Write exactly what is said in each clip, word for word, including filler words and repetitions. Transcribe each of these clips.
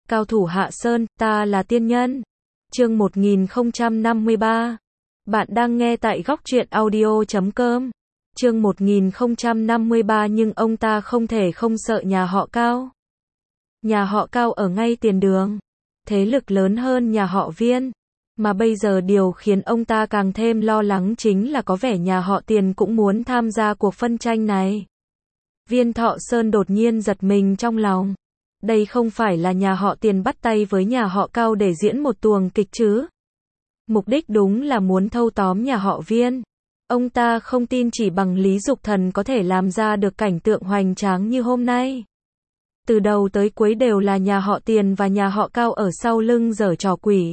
Cao thủ Hạ Sơn, ta là tiên nhân. Chương một nghìn không trăm năm mươi ba. Bạn đang nghe tại góc truyện audio chấm com. Chương một nghìn không trăm năm mươi ba nhưng ông ta không thể không sợ nhà họ Cao. Nhà họ Cao ở ngay tiền đường. Thế lực lớn hơn nhà họ Viên. Mà bây giờ điều khiến ông ta càng thêm lo lắng chính là có vẻ nhà họ Tiền cũng muốn tham gia cuộc phân tranh này. Viên Thọ Sơn đột nhiên giật mình trong lòng. Đây không phải là nhà họ Tiền bắt tay với nhà họ Cao để diễn một tuồng kịch chứ? Mục đích đúng là muốn thâu tóm nhà họ Viên. Ông ta không tin chỉ bằng Lý Dục Thần có thể làm ra được cảnh tượng hoành tráng như hôm nay. Từ đầu tới cuối đều là nhà họ Tiền và nhà họ Cao ở sau lưng giở trò quỷ.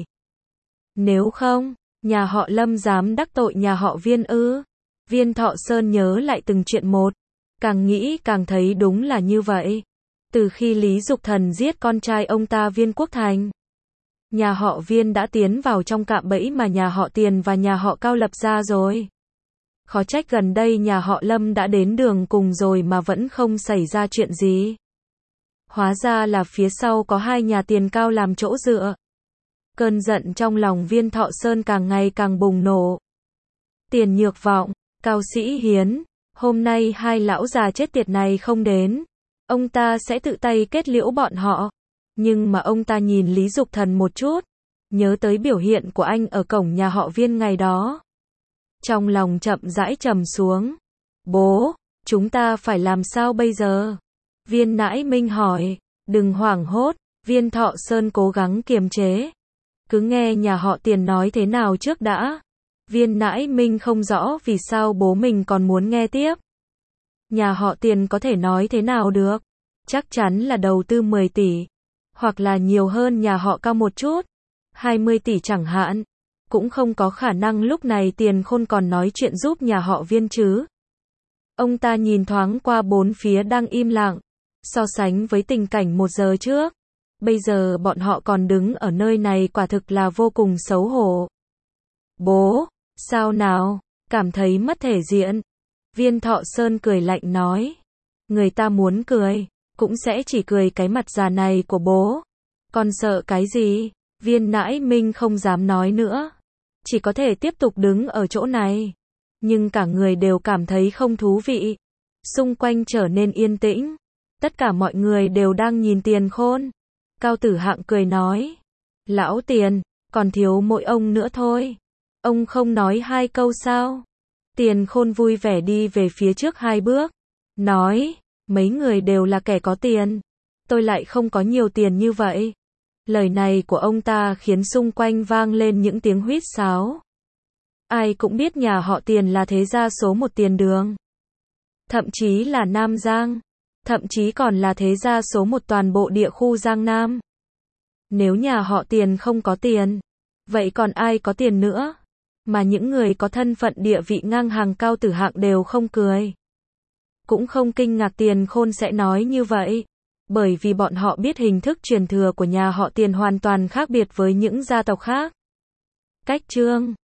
Nếu không, nhà họ Lâm dám đắc tội nhà họ Viên ư? Viên Thọ Sơn nhớ lại từng chuyện một. Càng nghĩ càng thấy đúng là như vậy. Từ khi Lý Dục Thần giết con trai ông ta Viên Quốc Thành, nhà họ Viên đã tiến vào trong cạm bẫy mà nhà họ Tiền và nhà họ Cao lập ra rồi. Khó trách gần đây nhà họ Lâm đã đến đường cùng rồi mà vẫn không xảy ra chuyện gì. Hóa ra là phía sau có hai nhà Tiền Cao làm chỗ dựa. Cơn giận trong lòng Viên Thọ Sơn càng ngày càng bùng nổ. Tiền Nhược Vọng, Cao Sĩ Hiến, hôm nay hai lão già chết tiệt này không đến, ông ta sẽ tự tay kết liễu bọn họ. Nhưng mà ông ta nhìn Lý Dục Thần một chút, nhớ tới biểu hiện của anh ở cổng nhà họ Viên ngày đó. Trong lòng chậm rãi trầm xuống. Bố, chúng ta phải làm sao bây giờ? Viên Nãi Minh hỏi. Đừng hoảng hốt, Viên Thọ Sơn cố gắng kiềm chế. Cứ nghe nhà họ Tiền nói thế nào trước đã. Viên Nãi Minh không rõ vì sao bố mình còn muốn nghe tiếp. Nhà họ Tiền có thể nói thế nào được? Chắc chắn là đầu tư mười tỷ. Hoặc là nhiều hơn nhà họ Cao một chút. hai mươi tỷ chẳng hạn. Cũng không có khả năng lúc này Tiền Khôn còn nói chuyện giúp nhà họ Viên chứ. Ông ta nhìn thoáng qua bốn phía đang im lặng. So sánh với tình cảnh một giờ trước. Bây giờ bọn họ còn đứng ở nơi này quả thực là vô cùng xấu hổ. Bố, sao nào? Cảm thấy mất thể diện. Viên Thọ Sơn cười lạnh nói. Người ta muốn cười, cũng sẽ chỉ cười cái mặt già này của bố. Còn sợ cái gì? Viên Nãi Minh không dám nói nữa. Chỉ có thể tiếp tục đứng ở chỗ này. Nhưng cả người đều cảm thấy không thú vị. Xung quanh trở nên yên tĩnh. Tất cả mọi người đều đang nhìn Tiền Khôn. Cao Tử Hạng cười nói. Lão Tiền, còn thiếu mỗi ông nữa thôi. Ông không nói hai câu sao? Tiền Khôn vui vẻ đi về phía trước hai bước. Nói, mấy người đều là kẻ có tiền. Tôi lại không có nhiều tiền như vậy. Lời này của ông ta khiến xung quanh vang lên những tiếng huýt sáo. Ai cũng biết nhà họ Tiền là thế gia số một tiền đường. Thậm chí là Nam Giang. Thậm chí còn là thế gia số một toàn bộ địa khu Giang Nam. Nếu nhà họ Tiền không có tiền, vậy còn ai có tiền nữa? Mà những người có thân phận địa vị ngang hàng Cao Tử Hạng đều không cười. Cũng không kinh ngạc Tiền Khôn sẽ nói như vậy. Bởi vì bọn họ biết hình thức truyền thừa của nhà họ Tiền hoàn toàn khác biệt với những gia tộc khác. Cách chương